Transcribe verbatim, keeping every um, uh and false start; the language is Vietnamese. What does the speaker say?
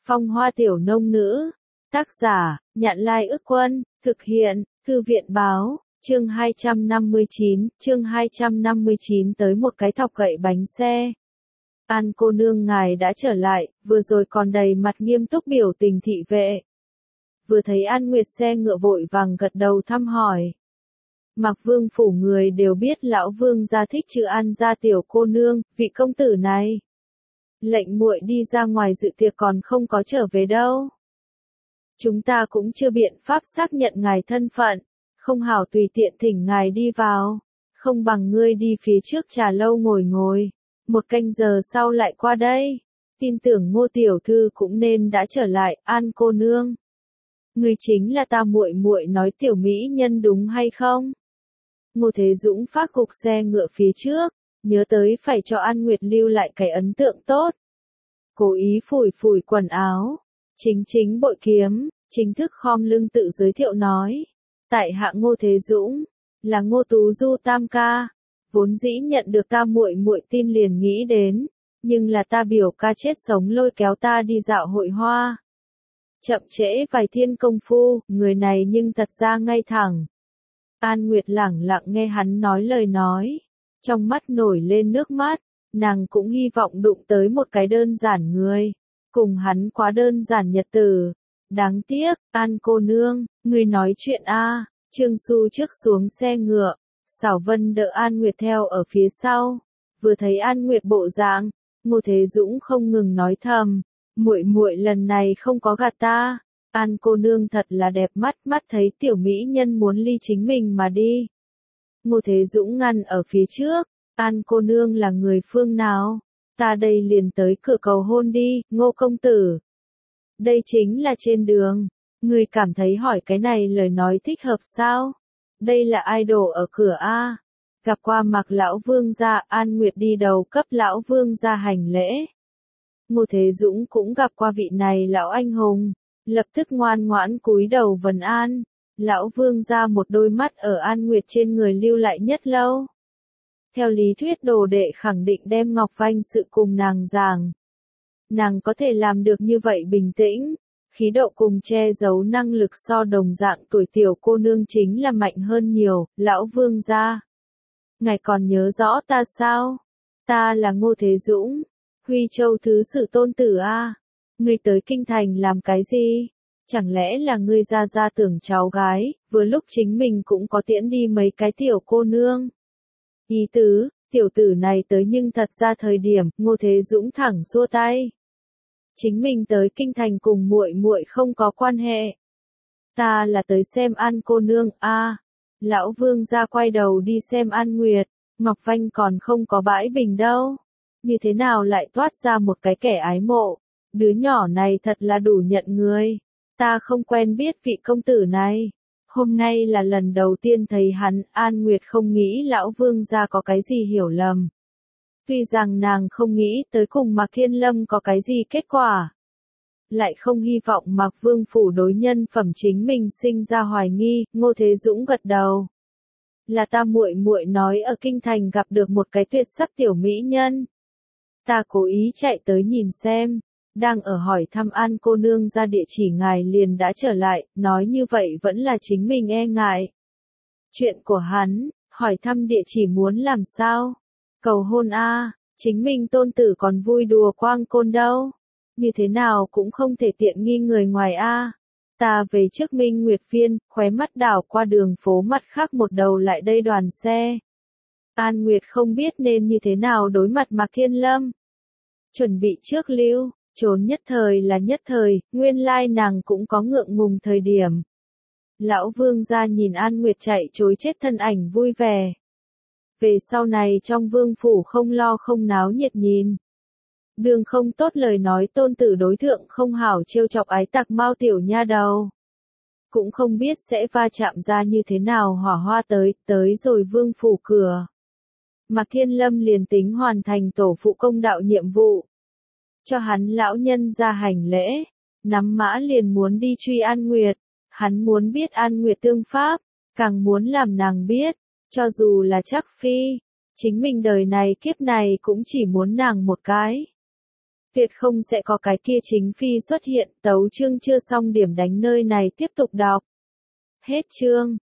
Phong hoa tiểu nông nữ. Tác giả, Nhạn Lai Ức Quân, thực hiện, Thư viện báo, chương hai trăm năm mươi chín, chương hai trăm năm mươi chín tới một cái thọc gậy bánh xe. An cô nương ngài đã trở lại, vừa rồi còn đầy mặt nghiêm túc biểu tình thị vệ. Vừa thấy An Nguyệt xe ngựa vội vàng gật đầu thăm hỏi. Mặc Vương phủ người đều biết lão Vương gia thích chữ An gia tiểu cô nương, vị công tử này. Lệnh muội đi ra ngoài dự tiệc còn không có trở về đâu. Chúng ta cũng chưa biện pháp xác nhận ngài thân phận, không hảo tùy tiện thỉnh ngài đi vào, không bằng ngươi đi phía trước trà lâu ngồi ngồi, một canh giờ sau lại qua đây. Tin tưởng Ngô tiểu thư cũng nên đã trở lại, An cô nương. Ngươi chính là ta muội muội nói tiểu mỹ nhân đúng hay không? Ngô Thế Dũng phát gục xe ngựa phía trước, nhớ tới phải cho An Nguyệt lưu lại cái ấn tượng tốt. Cố ý phủi phủi quần áo, chính chính bội kiếm, chính thức khom lưng tự giới thiệu nói. Tại hạ Ngô Thế Dũng, là Ngô Tú Du tam ca, vốn dĩ nhận được ta muội muội tin liền nghĩ đến, nhưng là ta biểu ca chết sống lôi kéo ta đi dạo hội hoa. Chậm trễ vài thiên công phu, người này nhưng thật ra ngay thẳng. An Nguyệt lẳng lặng nghe hắn nói lời nói, trong mắt nổi lên nước mắt, nàng cũng hy vọng đụng tới một cái đơn giản người, cùng hắn quá đơn giản nhật tử. Đáng tiếc, An cô nương, người nói chuyện a. Trương Xu trước xuống xe ngựa, Xảo Vân đỡ An Nguyệt theo ở phía sau, vừa thấy An Nguyệt bộ dạng, Ngô Thế Dũng không ngừng nói thầm, muội muội lần này không có gạt ta. An cô nương thật là đẹp mắt, mắt thấy tiểu mỹ nhân muốn ly chính mình mà đi. Ngô Thế Dũng ngăn ở phía trước, An cô nương là người phương nào? Ta đây liền tới cửa cầu hôn đi, Ngô công tử. Đây chính là trên đường, người cảm thấy hỏi cái này lời nói thích hợp sao? Đây là idol ở cửa a. Gặp qua Mặc lão vương gia, An Nguyệt đi đầu cấp lão vương gia hành lễ. Ngô Thế Dũng cũng gặp qua vị này lão anh hùng, lập tức ngoan ngoãn cúi đầu vần an. Lão vương gia một đôi mắt ở An Nguyệt trên người lưu lại nhất lâu. Theo lý thuyết đồ đệ khẳng định đem Ngọc Vanh sự cùng nàng giảng. Nàng có thể làm được như vậy bình tĩnh, khí độ cùng che giấu năng lực so đồng dạng tuổi tiểu cô nương chính là mạnh hơn nhiều, lão vương gia. Ngài còn nhớ rõ ta sao? Ta là Ngô Thế Dũng, Huy Châu thứ sử tôn tử a. Ngươi tới kinh thành làm cái gì? Chẳng lẽ là ngươi ra ra tưởng cháu gái, vừa lúc chính mình cũng có tiễn đi mấy cái tiểu cô nương. Ý tứ, tiểu tử này tới nhưng thật ra thời điểm, Ngô Thế Dũng thẳng xua tay. Chính mình tới kinh thành cùng muội muội không có quan hệ. Ta là tới xem An cô nương a. Lão vương gia quay đầu đi xem An Nguyệt, Ngọc Vanh còn không có bãi bình đâu. Như thế nào lại toát ra một cái kẻ ái mộ, đứa nhỏ này thật là đủ nhận người. Ta không quen biết vị công tử này. Hôm nay là lần đầu tiên thấy hắn, An Nguyệt không nghĩ lão vương gia có cái gì hiểu lầm. Tuy rằng nàng không nghĩ tới cùng Mạc Thiên Lâm có cái gì kết quả. Lại không hy vọng Mạc Vương phủ đối nhân phẩm chính mình sinh ra hoài nghi, Ngô Thế Dũng gật đầu. Là ta muội muội nói ở kinh thành gặp được một cái tuyệt sắc tiểu mỹ nhân. Ta cố ý chạy tới nhìn xem, đang ở hỏi thăm An cô nương ra địa chỉ ngài liền đã trở lại, nói như vậy vẫn là chính mình e ngại. Chuyện của hắn, hỏi thăm địa chỉ muốn làm sao? Cầu hôn a, chính mình tôn tử còn vui đùa quang côn đâu. Như thế nào cũng không thể tiện nghi người ngoài a. Ta về trước Minh Nguyệt Viên, khóe mắt đảo qua đường phố mặt khác một đầu lại đây đoàn xe. An Nguyệt không biết nên như thế nào đối mặt Mạc Thiên Lâm. Chuẩn bị trước lưu, trốn nhất thời là nhất thời, nguyên lai nàng cũng có ngượng ngùng thời điểm. Lão vương gia nhìn An Nguyệt chạy trối chết thân ảnh vui vẻ. Về sau này trong vương phủ không lo không náo nhiệt nhìn. Đường không tốt lời nói tôn tử đối thượng không hảo trêu chọc ái tặc Mao tiểu nha đầu. Cũng không biết sẽ va chạm ra như thế nào hỏa hoa tới, tới rồi vương phủ cửa. Mạc Thiên Lâm liền tính hoàn thành tổ phụ công đạo nhiệm vụ. Cho hắn lão nhân ra hành lễ, nắm mã liền muốn đi truy An Nguyệt. Hắn muốn biết An Nguyệt tương pháp, càng muốn làm nàng biết, cho dù là chắc phi, chính mình đời này kiếp này cũng chỉ muốn nàng một cái. tuyệt không sẽ có cái kia chính phi xuất hiện, tấu chương chưa xong điểm đánh nơi này tiếp tục đọc. Hết chương.